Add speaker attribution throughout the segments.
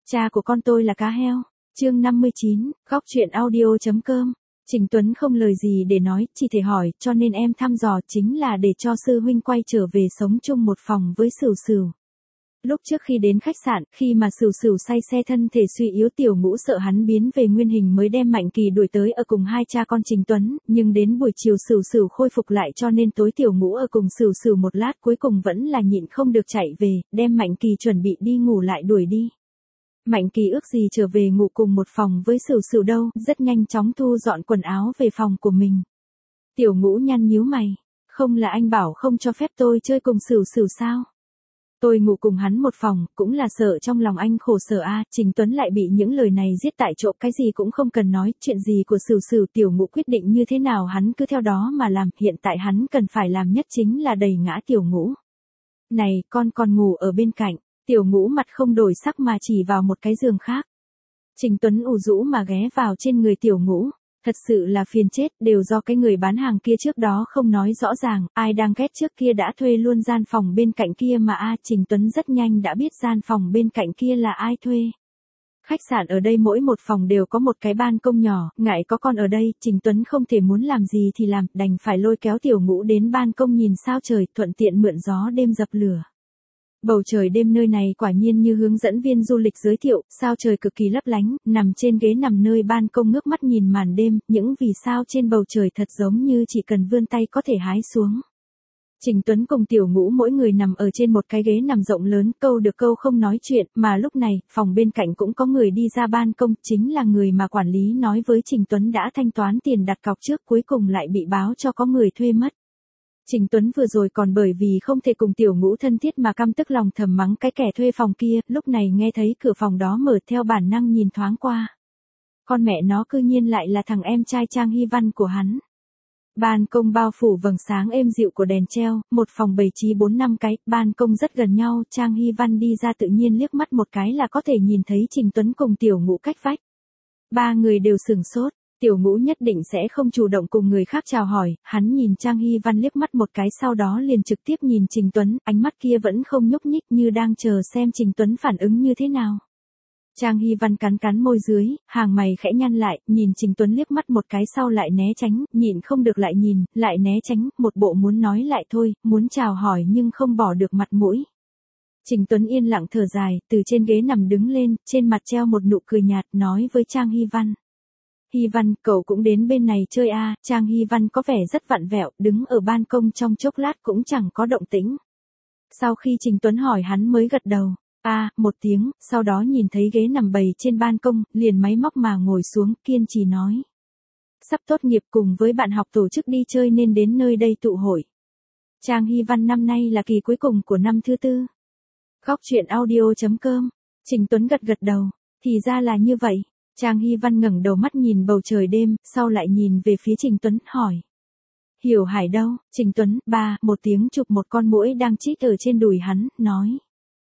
Speaker 1: Cha của con tôi là cá heo. Chương 59, góc truyện audio.com. Trình Tuấn không lời gì để nói, chỉ thể hỏi, cho nên em thăm dò chính là để cho sư huynh quay trở về sống chung một phòng với Sửu Sửu. Lúc trước khi đến khách sạn, khi mà Sửu Sửu say xe thân thể suy yếu, Tiểu Ngũ sợ hắn biến về nguyên hình mới đem Mạnh Kỳ đuổi tới ở cùng hai cha con Trình Tuấn, nhưng đến buổi chiều Sửu Sửu khôi phục lại cho nên tối Tiểu Ngũ ở cùng Sửu Sửu một lát cuối cùng vẫn là nhịn không được chạy về, đem Mạnh Kỳ chuẩn bị đi ngủ lại đuổi đi. Mạnh Kỳ ước gì trở về ngủ cùng một phòng với Sửu Sửu đâu, rất nhanh chóng thu dọn quần áo về phòng của mình. Tiểu Ngũ nhăn nhíu mày, không là anh bảo không cho phép tôi chơi cùng Sửu Sửu sao? Tôi ngủ cùng hắn một phòng, cũng là sợ trong lòng anh khổ sở a. Trình Tuấn lại bị những lời này giết tại chỗ, cái gì cũng không cần nói, chuyện gì của Sửu Sửu Tiểu Ngũ quyết định như thế nào hắn cứ theo đó mà làm, hiện tại hắn cần phải làm nhất chính là đẩy ngã Tiểu Ngũ. Này, con còn ngủ ở bên cạnh. Tiểu Ngũ mặt không đổi sắc mà chỉ vào một cái giường khác. Trình Tuấn ủ rũ mà ghé vào trên người Tiểu Ngũ. Thật sự là phiền chết, đều do cái người bán hàng kia trước đó không nói rõ ràng, ai đang ghét trước kia đã thuê luôn gian phòng bên cạnh kia mà Trình Tuấn rất nhanh đã biết gian phòng bên cạnh kia là ai thuê. Khách sạn ở đây mỗi một phòng đều có một cái ban công nhỏ, ngại có con ở đây, Trình Tuấn không thể muốn làm gì thì làm, đành phải lôi kéo Tiểu Ngũ đến ban công nhìn sao trời, thuận tiện mượn gió đêm dập lửa. Bầu trời đêm nơi này quả nhiên như hướng dẫn viên du lịch giới thiệu, sao trời cực kỳ lấp lánh, nằm trên ghế nằm nơi ban công ngước mắt nhìn màn đêm, những vì sao trên bầu trời thật giống như chỉ cần vươn tay có thể hái xuống. Trình Tuấn cùng Tiểu Ngũ mỗi người nằm ở trên một cái ghế nằm rộng lớn, câu được câu không nói chuyện, mà lúc này, phòng bên cạnh cũng có người đi ra ban công, chính là người mà quản lý nói với Trình Tuấn đã thanh toán tiền đặt cọc trước, cuối cùng lại bị báo cho có người thuê mất. Trình Tuấn vừa rồi còn bởi vì không thể cùng Tiểu Ngũ thân thiết mà căm tức lòng thầm mắng cái kẻ thuê phòng kia, lúc này nghe thấy cửa phòng đó mở theo bản năng nhìn thoáng qua. Con mẹ nó cư nhiên lại là thằng em trai Trang Hy Văn của hắn. Ban công bao phủ vầng sáng êm dịu của đèn treo, một phòng bày trí 4-5 cái, ban công rất gần nhau, Trang Hy Văn đi ra tự nhiên liếc mắt một cái là có thể nhìn thấy Trình Tuấn cùng Tiểu Ngũ cách vách. Ba người đều sửng sốt. Tiểu Ngũ nhất định sẽ không chủ động cùng người khác chào hỏi, hắn nhìn Trang Hy Văn liếc mắt một cái sau đó liền trực tiếp nhìn Trình Tuấn, ánh mắt kia vẫn không nhúc nhích như đang chờ xem Trình Tuấn phản ứng như thế nào. Trang Hy Văn cắn cắn môi dưới, hàng mày khẽ nhăn lại, nhìn Trình Tuấn liếc mắt một cái sau lại né tránh, nhịn không được lại nhìn, lại né tránh, một bộ muốn nói lại thôi, muốn chào hỏi nhưng không bỏ được mặt mũi. Trình Tuấn yên lặng thở dài, từ trên ghế nằm đứng lên, trên mặt treo một nụ cười nhạt, nói với Trang Hy Văn. Hy Văn, cậu cũng đến bên này chơi Trang Hy Văn có vẻ rất vặn vẹo, đứng ở ban công trong chốc lát cũng chẳng có động tĩnh. Sau khi Trình Tuấn hỏi hắn mới gật đầu, một tiếng, sau đó nhìn thấy ghế nằm bày trên ban công, liền máy móc mà ngồi xuống, kiên trì nói. Sắp tốt nghiệp cùng với bạn học tổ chức đi chơi nên đến nơi đây tụ hội. Trang Hy Văn năm nay là kỳ cuối cùng của năm thứ 4. Góc truyện audio.com. Trình Tuấn gật gật đầu, thì ra là như vậy. Trang Hy Văn ngẩng đầu mắt nhìn bầu trời đêm, sau lại nhìn về phía Trình Tuấn, hỏi. Hiểu Hải đâu? Trình Tuấn, một tiếng chụp một con muỗi đang chít ở trên đùi hắn, nói.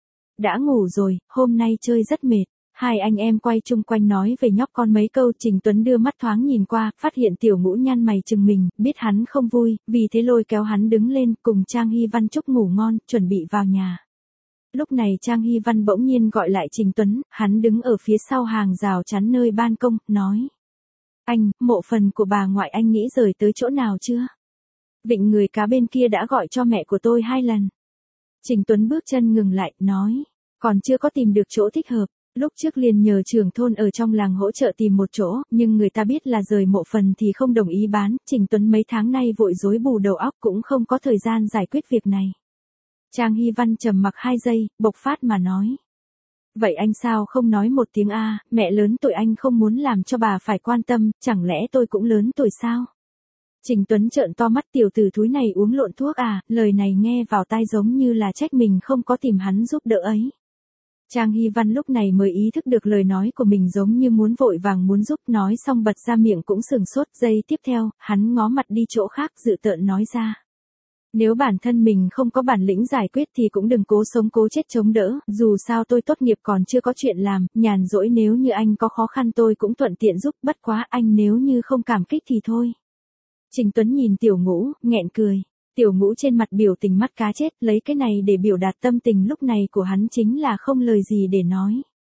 Speaker 1: Đã ngủ rồi, hôm nay chơi rất mệt. Hai anh em quay chung quanh nói về nhóc con mấy câu, Trình Tuấn đưa mắt thoáng nhìn qua, phát hiện Tiểu Ngũ nhăn mày chừng mình, biết hắn không vui, vì thế lôi kéo hắn đứng lên, cùng Trang Hy Văn chúc ngủ ngon, chuẩn bị vào nhà. Lúc này Trang Hy Văn bỗng nhiên gọi lại Trình Tuấn, hắn đứng ở phía sau hàng rào chắn nơi ban công, nói. Anh, mộ phần của bà ngoại anh nghĩ rời tới chỗ nào chưa? Vịnh Người Cá bên kia đã gọi cho mẹ của tôi 2 lần. Trình Tuấn bước chân ngừng lại, nói. Còn chưa có tìm được chỗ thích hợp. Lúc trước liền nhờ trưởng thôn ở trong làng hỗ trợ tìm một chỗ, nhưng người ta biết là rời mộ phần thì không đồng ý bán. Trình Tuấn mấy tháng nay vội rối bù đầu óc cũng không có thời gian giải quyết việc này. Trang Hy Văn trầm mặc 2 giây, bộc phát mà nói. Vậy anh sao không nói một tiếng mẹ lớn tuổi anh không muốn làm cho bà phải quan tâm, chẳng lẽ tôi cũng lớn tuổi sao? Trình Tuấn trợn to mắt, tiểu tử thúi này uống lộn thuốc lời này nghe vào tai giống như là trách mình không có tìm hắn giúp đỡ ấy. Trang Hy Văn lúc này mới ý thức được lời nói của mình giống như muốn vội vàng muốn giúp, nói xong bật ra miệng cũng sừng sốt, giây tiếp theo, hắn ngó mặt đi chỗ khác dự tợn nói ra. Nếu bản thân mình không có bản lĩnh giải quyết thì cũng đừng cố sống cố chết chống đỡ, dù sao tôi tốt nghiệp còn chưa có chuyện làm, nhàn rỗi nếu như anh có khó khăn tôi cũng thuận tiện giúp, bất quá anh nếu như không cảm kích thì thôi. Trình Tuấn nhìn Tiểu Ngũ, nghẹn cười. Tiểu Ngũ trên mặt biểu tình mắt cá chết, lấy cái này để biểu đạt tâm tình lúc này của hắn chính là không lời gì để nói.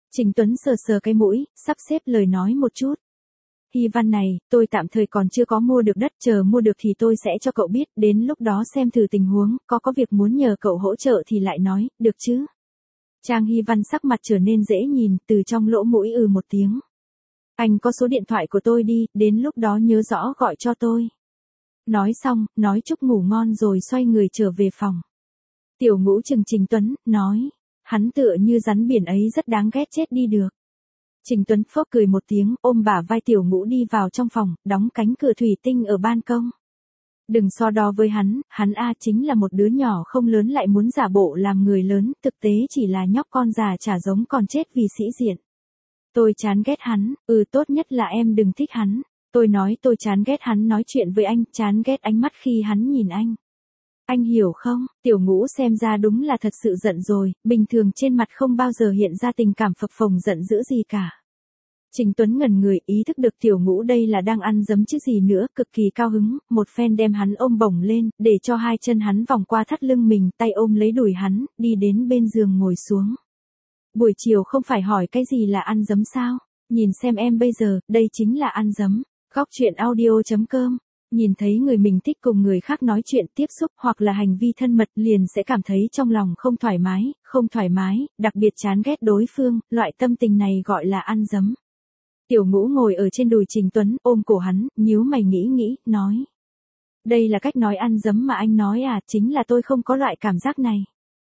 Speaker 1: Trình Tuấn sờ sờ cái mũi, sắp xếp lời nói một chút. Hy Văn này, tôi tạm thời còn chưa có mua được đất, chờ mua được thì tôi sẽ cho cậu biết, đến lúc đó xem thử tình huống, có việc muốn nhờ cậu hỗ trợ thì lại nói, được chứ? Trang Hy Văn sắc mặt trở nên dễ nhìn, từ trong lỗ mũi một tiếng. Anh có số điện thoại của tôi đi, đến lúc đó nhớ rõ gọi cho tôi. Nói xong, nói chúc ngủ ngon rồi xoay người trở về phòng. Tiểu Ngũ chừng Trình Tuấn, nói, hắn tựa như rắn biển ấy rất đáng ghét chết đi được. Trình Tuấn phốc cười một tiếng, ôm bả vai Tiểu Ngũ đi vào trong phòng, đóng cánh cửa thủy tinh ở ban công. Đừng so đo với hắn chính là một đứa nhỏ không lớn lại muốn giả bộ làm người lớn, thực tế chỉ là nhóc con già chả giống còn chết vì sĩ diện. Tôi chán ghét hắn, tốt nhất là em đừng thích hắn. Tôi nói tôi chán ghét hắn nói chuyện với anh, chán ghét ánh mắt khi hắn nhìn anh. Anh hiểu không, Tiểu Ngũ xem ra đúng là thật sự giận rồi, bình thường trên mặt không bao giờ hiện ra tình cảm phập phồng giận dữ gì cả. Trình Tuấn ngẩn người, ý thức được Tiểu Ngũ đây là đang ăn dấm chứ gì nữa, cực kỳ cao hứng, một phen đem hắn ôm bổng lên, để cho hai chân hắn vòng qua thắt lưng mình, tay ôm lấy đùi hắn, đi đến bên giường ngồi xuống. Buổi chiều không phải hỏi cái gì là ăn dấm sao? Nhìn xem em bây giờ, đây chính là ăn dấm. Góc truyện audio.com. Nhìn thấy người mình thích cùng người khác nói chuyện tiếp xúc hoặc là hành vi thân mật liền sẽ cảm thấy trong lòng không thoải mái, đặc biệt chán ghét đối phương, loại tâm tình này gọi là ăn dấm. Tiểu Ngũ ngồi ở trên đùi Trình Tuấn, ôm cổ hắn, nhíu mày nghĩ, nói. Đây là cách nói ăn dấm mà anh nói à, chính là tôi không có loại cảm giác này.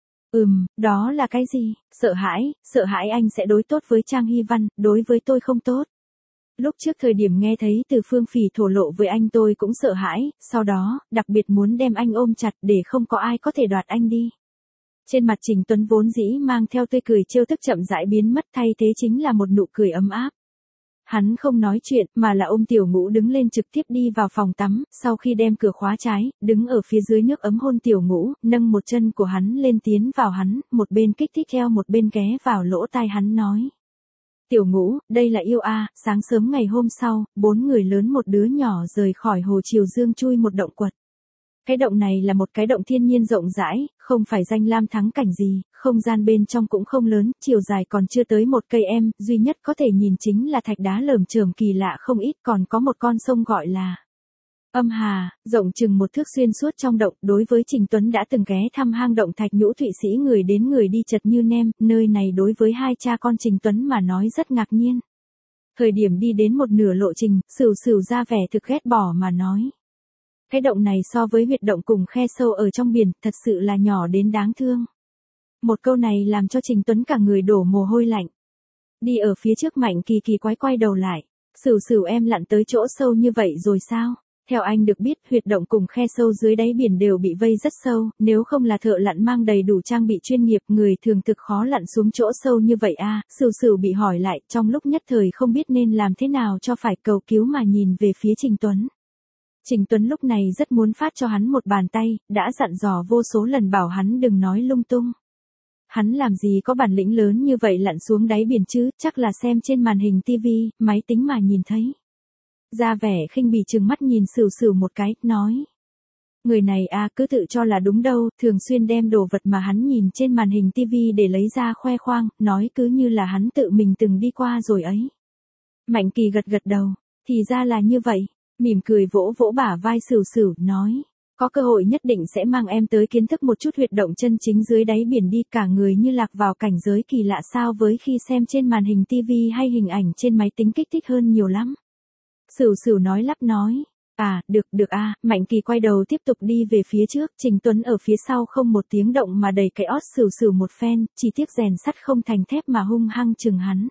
Speaker 1: Đó là cái gì? Sợ hãi anh sẽ đối tốt với Trang Hy Văn, đối với tôi không tốt. Lúc trước thời điểm nghe thấy từ Phương Phỉ thổ lộ với anh tôi cũng sợ hãi, sau đó, đặc biệt muốn đem anh ôm chặt để không có ai có thể đoạt anh đi. Trên mặt Trình Tuấn vốn dĩ mang theo tươi cười trêu tức chậm rãi biến mất, thay thế chính là một nụ cười ấm áp. Hắn không nói chuyện mà là ôm Tiểu Ngũ đứng lên trực tiếp đi vào phòng tắm, sau khi đem cửa khóa trái, đứng ở phía dưới nước ấm hôn Tiểu Ngũ, nâng một chân của hắn lên tiến vào hắn, một bên kích thích eo một bên ghé vào lỗ tai hắn nói. Tiểu Ngũ, đây là yêu a. Sáng sớm ngày hôm sau, 4 người lớn một đứa nhỏ rời khỏi hồ Triều Dương chui một động quật. Cái động này là một cái động thiên nhiên rộng rãi, không phải danh lam thắng cảnh gì, không gian bên trong cũng không lớn, chiều dài còn chưa tới một cây em, duy nhất có thể nhìn chính là thạch đá lởm chởm kỳ lạ không ít, còn có một con sông gọi là Âm Hà, rộng chừng một thước xuyên suốt trong động. Đối với Trình Tuấn đã từng ghé thăm hang động Thạch Nhũ Thụy Sĩ người đến người đi chật như nem, nơi này đối với hai cha con Trình Tuấn mà nói rất ngạc nhiên. Thời điểm đi đến một nửa lộ trình, Sửu ra vẻ thực ghét bỏ mà nói. Cái động này so với huyệt động cùng khe sâu ở trong biển, thật sự là nhỏ đến đáng thương. Một câu này làm cho Trình Tuấn cả người đổ mồ hôi lạnh. Đi ở phía trước Mạnh Kỳ kỳ quái quay đầu lại. Sửu em lặn tới chỗ sâu như vậy rồi sao? Theo anh được biết, huyệt động cùng khe sâu dưới đáy biển đều bị vây rất sâu, nếu không là thợ lặn mang đầy đủ trang bị chuyên nghiệp, người thường thực khó lặn xuống chỗ sâu như vậy a. Sửu bị hỏi lại, trong lúc nhất thời không biết nên làm thế nào cho phải cầu cứu mà nhìn về phía Trình Tuấn. Trình Tuấn lúc này rất muốn phát cho hắn một bàn tay, đã dặn dò vô số lần bảo hắn đừng nói lung tung. Hắn làm gì có bản lĩnh lớn như vậy lặn xuống đáy biển chứ, chắc là xem trên màn hình tivi, máy tính mà nhìn thấy. Ra vẻ khinh bỉ trừng mắt nhìn Sửu một cái, nói. Người này cứ tự cho là đúng đâu, thường xuyên đem đồ vật mà hắn nhìn trên màn hình tivi để lấy ra khoe khoang, nói cứ như là hắn tự mình từng đi qua rồi ấy. Mạnh Kỳ gật đầu, thì ra là như vậy, mỉm cười vỗ bả vai Sửu, nói. Có cơ hội nhất định sẽ mang em tới kiến thức một chút huyệt động chân chính dưới đáy biển đi, cả người như lạc vào cảnh giới kỳ lạ sao với khi xem trên màn hình tivi hay hình ảnh trên máy tính kích thích hơn nhiều lắm. Sửu nói lắp nói. Được Mạnh Kỳ quay đầu tiếp tục đi về phía trước, Trình Tuấn ở phía sau không một tiếng động mà đẩy cái ót Sửu một phen, chỉ tiếc rèn sắt không thành thép mà hung hăng chừng hắn.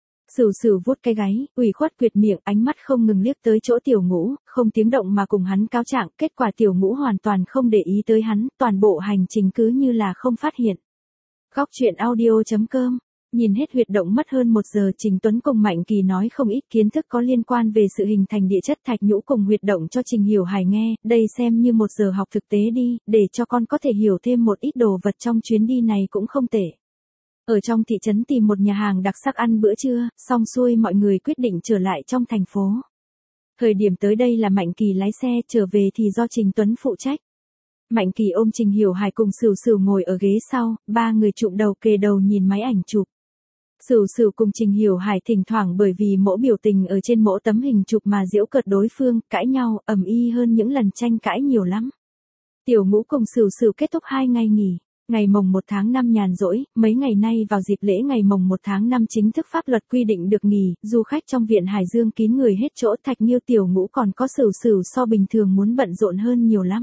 Speaker 1: Sửu vuốt cái gáy, ủy khuất quyệt miệng, ánh mắt không ngừng liếc tới chỗ Tiểu Ngũ, không tiếng động mà cùng hắn cáo trạng, kết quả Tiểu Ngũ hoàn toàn không để ý tới hắn, toàn bộ hành trình cứ như là không phát hiện. Góc truyện audio.com. Nhìn hết huyệt động mất hơn 1 giờ, Trình Tuấn cùng Mạnh Kỳ nói không ít kiến thức có liên quan về sự hình thành địa chất Thạch Nhũ cùng huyệt động cho Trình Hiểu Hải nghe, đây xem như 1 giờ học thực tế đi, để cho con có thể hiểu thêm một ít đồ vật trong chuyến đi này cũng không tệ. Ở trong thị trấn tìm một nhà hàng đặc sắc ăn bữa trưa, xong xuôi mọi người quyết định trở lại trong thành phố. Thời điểm tới đây là Mạnh Kỳ lái xe, trở về thì do Trình Tuấn phụ trách. Mạnh Kỳ ôm Trình Hiểu Hải cùng Sửu ngồi ở ghế sau, 3 người chụm đầu kề đầu nhìn máy ảnh chụp. Sửu Sửu cùng Trình Hiểu Hải thỉnh thoảng bởi vì mỗi biểu tình ở trên mỗi tấm hình chụp mà giễu cợt đối phương, cãi nhau, ầm ĩ hơn những lần tranh cãi nhiều lắm. Tiểu Ngũ cùng Sửu Sửu kết thúc 2 ngày nghỉ. Ngày mồng 1 tháng 5 nhàn rỗi, mấy ngày nay vào dịp lễ ngày mồng 1 tháng 5 chính thức pháp luật quy định được nghỉ, du khách trong viện Hải Dương kín người hết chỗ, Thạch Nghiêu Tiểu Ngũ còn có Sửu Sửu so bình thường muốn bận rộn hơn nhiều lắm.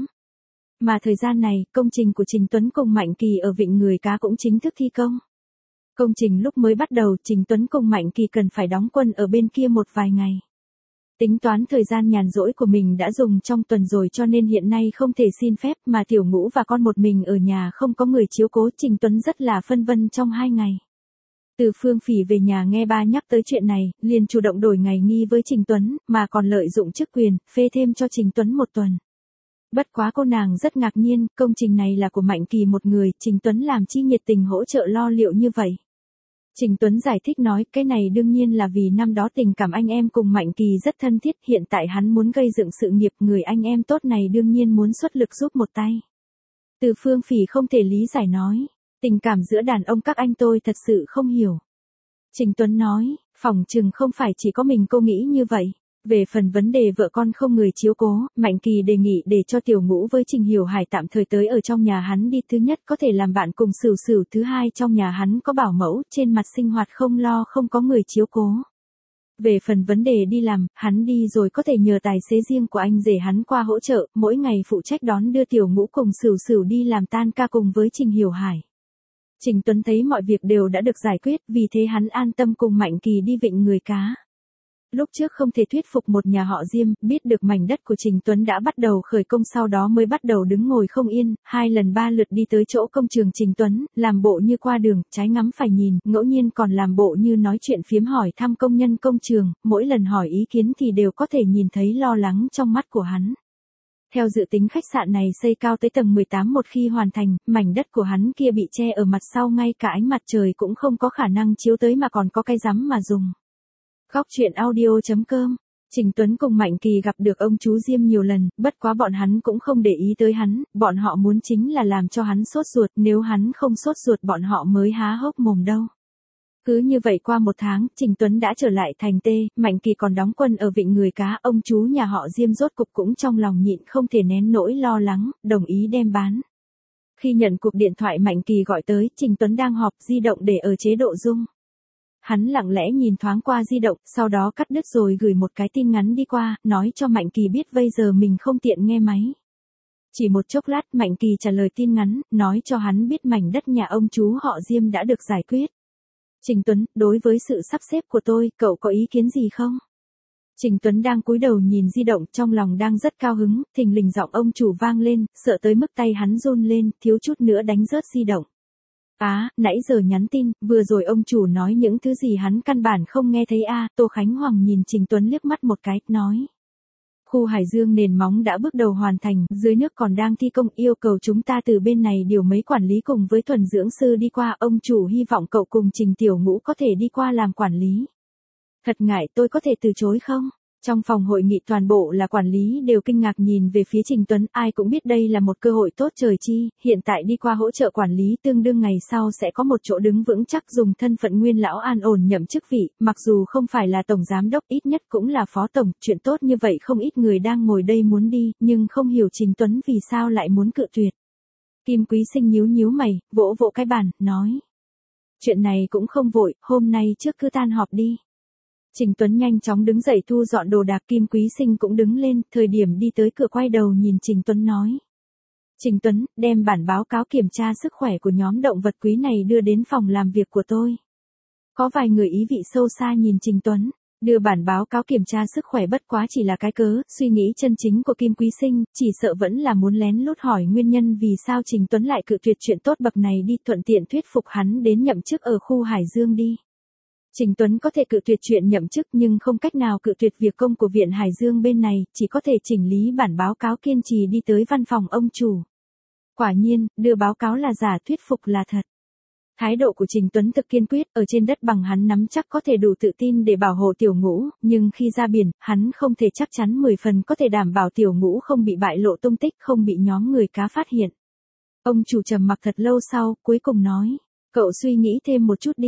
Speaker 1: Mà thời gian này, công trình của Trình Tuấn cùng Mạnh Kỳ ở Vịnh Người Cá cũng chính thức thi công. Công trình lúc mới bắt đầu, Trình Tuấn cùng Mạnh Kỳ cần phải đóng quân ở bên kia một vài ngày. Tính toán thời gian nhàn rỗi của mình đã dùng trong tuần rồi cho nên hiện nay không thể xin phép mà Tiểu Ngũ và con một mình ở nhà không có người chiếu cố, Trình Tuấn rất là phân vân trong 2 ngày. Từ Phương Phỉ về nhà nghe ba nhắc tới chuyện này, liền chủ động đổi ngày nghỉ với Trình Tuấn, mà còn lợi dụng chức quyền, phê thêm cho Trình Tuấn 1 tuần. Bất quá cô nàng rất ngạc nhiên, công trình này là của Mạnh Kỳ một người, Trình Tuấn làm chi nhiệt tình hỗ trợ lo liệu như vậy. Trình Tuấn giải thích nói, cái này đương nhiên là vì năm đó tình cảm anh em cùng Mạnh Kỳ rất thân thiết, hiện tại hắn muốn gây dựng sự nghiệp, người anh em tốt này đương nhiên muốn xuất lực giúp một tay. Từ Phương Phỉ không thể lý giải nói, tình cảm giữa đàn ông các anh tôi thật sự không hiểu. Trình Tuấn nói, phỏng chừng không phải chỉ có mình cô nghĩ như vậy. Về phần vấn đề vợ con không người chiếu cố, Mạnh Kỳ đề nghị để cho Tiểu Ngũ với Trình Hiểu Hải tạm thời tới ở trong nhà hắn đi, thứ nhất có thể làm bạn cùng Sửu Sửu, thứ hai trong nhà hắn có bảo mẫu, trên mặt sinh hoạt không lo không có người chiếu cố. Về phần vấn đề đi làm, hắn đi rồi có thể nhờ tài xế riêng của anh rể hắn qua hỗ trợ, mỗi ngày phụ trách đón đưa Tiểu Ngũ cùng Sửu Sửu đi làm tan ca cùng với Trình Hiểu Hải. Trình Tuấn thấy mọi việc đều đã được giải quyết, vì thế hắn an tâm cùng Mạnh Kỳ đi Vịnh Người Cá. Lúc trước không thể thuyết phục một nhà họ Diêm, biết được mảnh đất của Trình Tuấn đã bắt đầu khởi công, sau đó mới bắt đầu đứng ngồi không yên, 2 lần 3 lượt đi tới chỗ công trường Trình Tuấn, làm bộ như qua đường, trái ngắm phải nhìn, ngẫu nhiên còn làm bộ như nói chuyện phiếm hỏi thăm công nhân công trường, mỗi lần hỏi ý kiến thì đều có thể nhìn thấy lo lắng trong mắt của hắn. Theo dự tính khách sạn này xây cao tới tầng 18, một khi hoàn thành, mảnh đất của hắn kia bị che ở mặt sau, ngay cả ánh mặt trời cũng không có khả năng chiếu tới mà còn có cái rắm mà dùng. Góc truyện audio.com. Trình Tuấn cùng Mạnh Kỳ gặp được ông chú Diêm nhiều lần, bất quá bọn hắn cũng không để ý tới hắn, bọn họ muốn chính là làm cho hắn sốt ruột, nếu hắn không sốt ruột bọn họ mới há hốc mồm đâu. Cứ như vậy qua 1 tháng, Trình Tuấn đã trở lại thành Tê, Mạnh Kỳ còn đóng quân ở Vịnh Người Cá, ông chú nhà họ Diêm rốt cục cũng trong lòng nhịn không thể nén nỗi lo lắng, đồng ý đem bán. Khi nhận cuộc điện thoại Mạnh Kỳ gọi tới, Trình Tuấn đang họp, di động để ở chế độ rung. Hắn lặng lẽ nhìn thoáng qua di động, sau đó cắt đứt rồi gửi một cái tin ngắn đi qua, nói cho Mạnh Kỳ biết bây giờ mình không tiện nghe máy. Chỉ một chốc lát Mạnh Kỳ trả lời tin ngắn, nói cho hắn biết mảnh đất nhà ông chú họ Diêm đã được giải quyết. Trình Tuấn, đối với sự sắp xếp của tôi, cậu có ý kiến gì không? Trình Tuấn đang cúi đầu nhìn di động, trong lòng đang rất cao hứng, thình lình giọng ông chủ vang lên, sợ tới mức tay hắn run lên, thiếu chút nữa đánh rớt di động. Nãy giờ nhắn tin, vừa rồi ông chủ nói những thứ gì hắn căn bản không nghe thấy Tô Khánh Hoàng nhìn Trình Tuấn liếc mắt một cái, nói. Khu Hải Dương nền móng đã bước đầu hoàn thành, dưới nước còn đang thi công, yêu cầu chúng ta từ bên này điều mấy quản lý cùng với thuần dưỡng sư đi qua, ông chủ hy vọng cậu cùng Trình Tiểu Ngũ có thể đi qua làm quản lý. Thật ngại, tôi có thể từ chối không? Trong phòng hội nghị toàn bộ là quản lý đều kinh ngạc nhìn về phía Trình Tuấn, ai cũng biết đây là một cơ hội tốt trời chi, hiện tại đi qua hỗ trợ quản lý tương đương ngày sau sẽ có một chỗ đứng vững chắc, dùng thân phận nguyên lão an ổn nhậm chức vị, mặc dù không phải là tổng giám đốc ít nhất cũng là phó tổng, chuyện tốt như vậy không ít người đang ngồi đây muốn đi, nhưng không hiểu Trình Tuấn vì sao lại muốn cự tuyệt. Kim Quý Sinh nhíu nhíu mày, vỗ vỗ cái bàn, nói. Chuyện này cũng không vội, hôm nay trước cứ tan họp đi. Trình Tuấn nhanh chóng đứng dậy thu dọn đồ đạc, Kim Quý Sinh cũng đứng lên, thời điểm đi tới cửa quay đầu nhìn Trình Tuấn nói. Trình Tuấn, đem bản báo cáo kiểm tra sức khỏe của nhóm động vật quý này đưa đến phòng làm việc của tôi. Có vài người ý vị sâu xa nhìn Trình Tuấn, đưa bản báo cáo kiểm tra sức khỏe bất quá chỉ là cái cớ, suy nghĩ chân chính của Kim Quý Sinh, chỉ sợ vẫn là muốn lén lút hỏi nguyên nhân vì sao Trình Tuấn lại cự tuyệt chuyện tốt bậc này đi, thuận tiện thuyết phục hắn đến nhậm chức ở khu Hải Dương đi. Trình Tuấn có thể cự tuyệt chuyện nhậm chức nhưng không cách nào cự tuyệt việc công của Viện Hải Dương bên này, chỉ có thể chỉnh lý bản báo cáo, kiên trì đi tới văn phòng ông chủ. Quả nhiên, đưa báo cáo là giả, thuyết phục là thật. Thái độ của Trình Tuấn thực kiên quyết, ở trên đất bằng hắn nắm chắc có thể đủ tự tin để bảo hộ Tiểu Ngũ, nhưng khi ra biển, hắn không thể chắc chắn 10 phần có thể đảm bảo Tiểu Ngũ không bị bại lộ tung tích, không bị nhóm người cá phát hiện. Ông chủ trầm mặc thật lâu sau, cuối cùng nói, cậu suy nghĩ thêm một chút đi.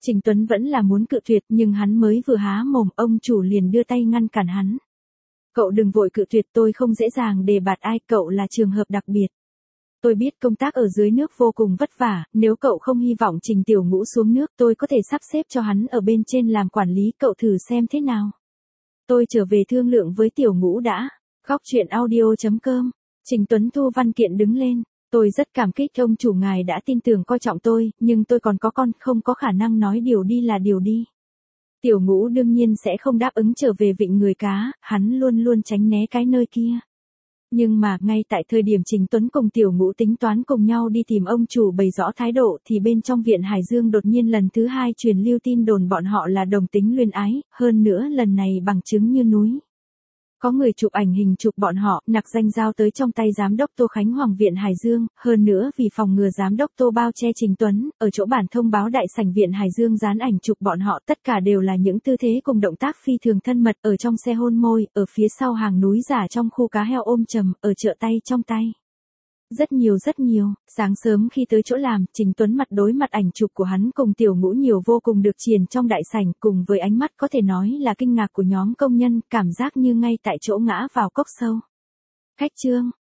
Speaker 1: Trình Tuấn vẫn là muốn cự tuyệt nhưng hắn mới vừa há mồm ông chủ liền đưa tay ngăn cản hắn. Cậu đừng vội cự tuyệt, tôi không dễ dàng đề bạt ai, cậu là trường hợp đặc biệt. Tôi biết công tác ở dưới nước vô cùng vất vả, nếu cậu không hy vọng Trình Tiểu Ngũ xuống nước tôi có thể sắp xếp cho hắn ở bên trên làm quản lý, cậu thử xem thế nào. Tôi trở về thương lượng với Tiểu Ngũ đã. Góc truyện audio.com. Trình Tuấn thu văn kiện đứng lên. Tôi rất cảm kích ông chủ ngài đã tin tưởng coi trọng tôi, nhưng tôi còn có con, không có khả năng nói điều đi là điều đi. Tiểu Ngũ đương nhiên sẽ không đáp ứng trở về Vịnh Người Cá, hắn luôn luôn tránh né cái nơi kia. Nhưng mà ngay tại thời điểm Trình Tuấn cùng Tiểu Ngũ tính toán cùng nhau đi tìm ông chủ bày rõ thái độ thì bên trong viện Hải Dương đột nhiên lần thứ 2 truyền lưu tin đồn bọn họ là đồng tính luyến ái, hơn nữa lần này bằng chứng như núi. Có người chụp ảnh hình chụp bọn họ, nặc danh giao tới trong tay giám đốc Tô Khánh Hoàng viện Hải Dương, hơn nữa vì phòng ngừa giám đốc Tô bao che Trình Tuấn, ở chỗ bản thông báo đại sảnh viện Hải Dương dán ảnh chụp bọn họ, tất cả đều là những tư thế cùng động tác phi thường thân mật, ở trong xe hôn môi, ở phía sau hàng núi giả trong khu cá heo ôm chầm, ở chợ tay trong tay. Rất nhiều, sáng sớm khi tới chỗ làm, Trình Tuấn mặt đối mặt ảnh chụp của hắn cùng Tiểu Ngũ nhiều vô cùng được triển trong đại sảnh, cùng với ánh mắt có thể nói là kinh ngạc của nhóm công nhân, cảm giác như ngay tại chỗ ngã vào cốc sâu. Khách trương,